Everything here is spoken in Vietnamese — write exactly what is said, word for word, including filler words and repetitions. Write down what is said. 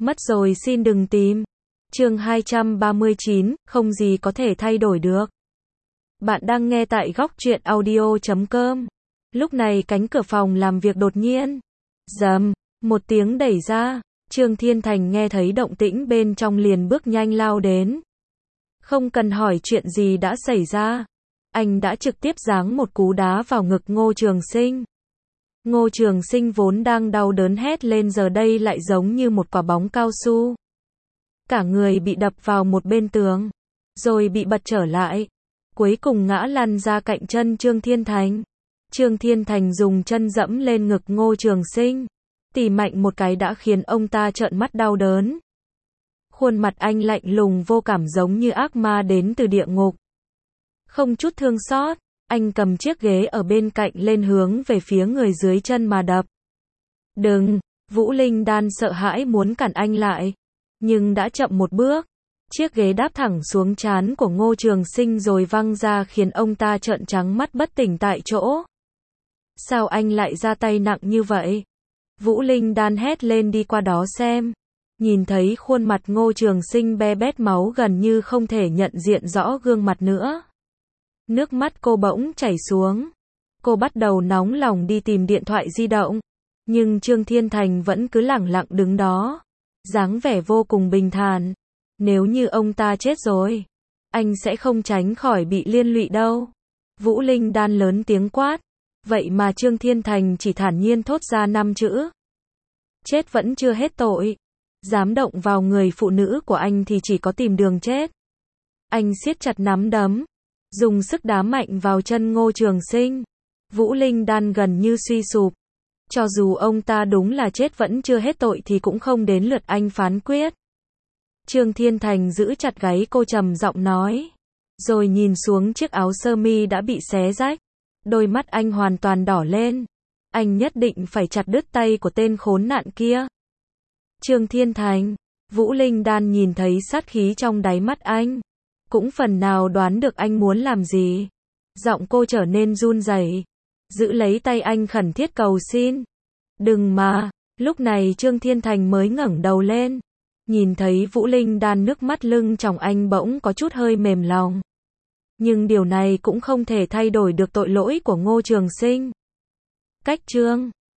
Mất rồi xin đừng tìm. Chương hai trăm ba mươi chín, không gì có thể thay đổi được. Bạn đang nghe tại góc truyện audio chấm com. Lúc này cánh cửa phòng làm việc đột nhiên rầm, một tiếng đẩy ra. Trương Thiên Thành nghe thấy động tĩnh bên trong liền bước nhanh lao đến. Không cần hỏi chuyện gì đã xảy ra, anh đã trực tiếp giáng một cú đá vào ngực Ngô Trường Sinh. Ngô Trường Sinh vốn đang đau đớn hét lên giờ đây lại giống như một quả bóng cao su. Cả người bị đập vào một bên tường, rồi bị bật trở lại. Cuối cùng ngã lăn ra cạnh chân Trương Thiên Thành. Trương Thiên Thành dùng chân dẫm lên ngực Ngô Trường Sinh, tỉ mạnh một cái đã khiến ông ta trợn mắt đau đớn. Khuôn mặt anh lạnh lùng vô cảm giống như ác ma đến từ địa ngục. Không chút thương xót, anh cầm chiếc ghế ở bên cạnh lên hướng về phía người dưới chân mà đập. Đừng! Vũ Linh Đan sợ hãi muốn cản anh lại, nhưng đã chậm một bước. Chiếc ghế đáp thẳng xuống trán của Ngô Trường Sinh rồi văng ra khiến ông ta trợn trắng mắt bất tỉnh tại chỗ. Sao anh lại ra tay nặng như vậy? Vũ Linh Đan hét lên đi qua đó xem. Nhìn thấy khuôn mặt Ngô Trường Sinh be bét máu gần như không thể nhận diện rõ gương mặt nữa. Nước mắt cô bỗng chảy xuống. Cô bắt đầu nóng lòng đi tìm điện thoại di động. Nhưng Trương Thiên Thành vẫn cứ lẳng lặng đứng đó, dáng vẻ vô cùng bình thản. Nếu như ông ta chết rồi, anh sẽ không tránh khỏi bị liên lụy đâu. Vũ Linh Đan lớn tiếng quát. Vậy mà Trương Thiên Thành chỉ thản nhiên thốt ra năm chữ. Chết vẫn chưa hết tội. Dám động vào người phụ nữ của anh thì chỉ có tìm đường chết. Anh siết chặt nắm đấm, dùng sức đá mạnh vào chân Ngô Trường Sinh. Vũ Linh Đan gần như suy sụp. Cho dù ông ta đúng là chết vẫn chưa hết tội thì cũng không đến lượt anh phán quyết. Trương Thiên Thành giữ chặt gáy cô trầm giọng nói. Rồi nhìn xuống chiếc áo sơ mi đã bị xé rách. Đôi mắt anh hoàn toàn đỏ lên. Anh nhất định phải chặt đứt tay của tên khốn nạn kia. Trương Thiên Thành, Vũ Linh Đan nhìn thấy sát khí trong đáy mắt anh, cũng phần nào đoán được anh muốn làm gì. Giọng cô trở nên run rẩy, giữ lấy tay anh khẩn thiết cầu xin. Đừng mà. Lúc này Trương Thiên Thành mới ngẩng đầu lên, nhìn thấy Vũ Linh Đan, nước mắt lưng tròng anh bỗng có chút hơi mềm lòng. Nhưng điều này cũng không thể thay đổi được tội lỗi của Ngô Trường Sinh. Cách chương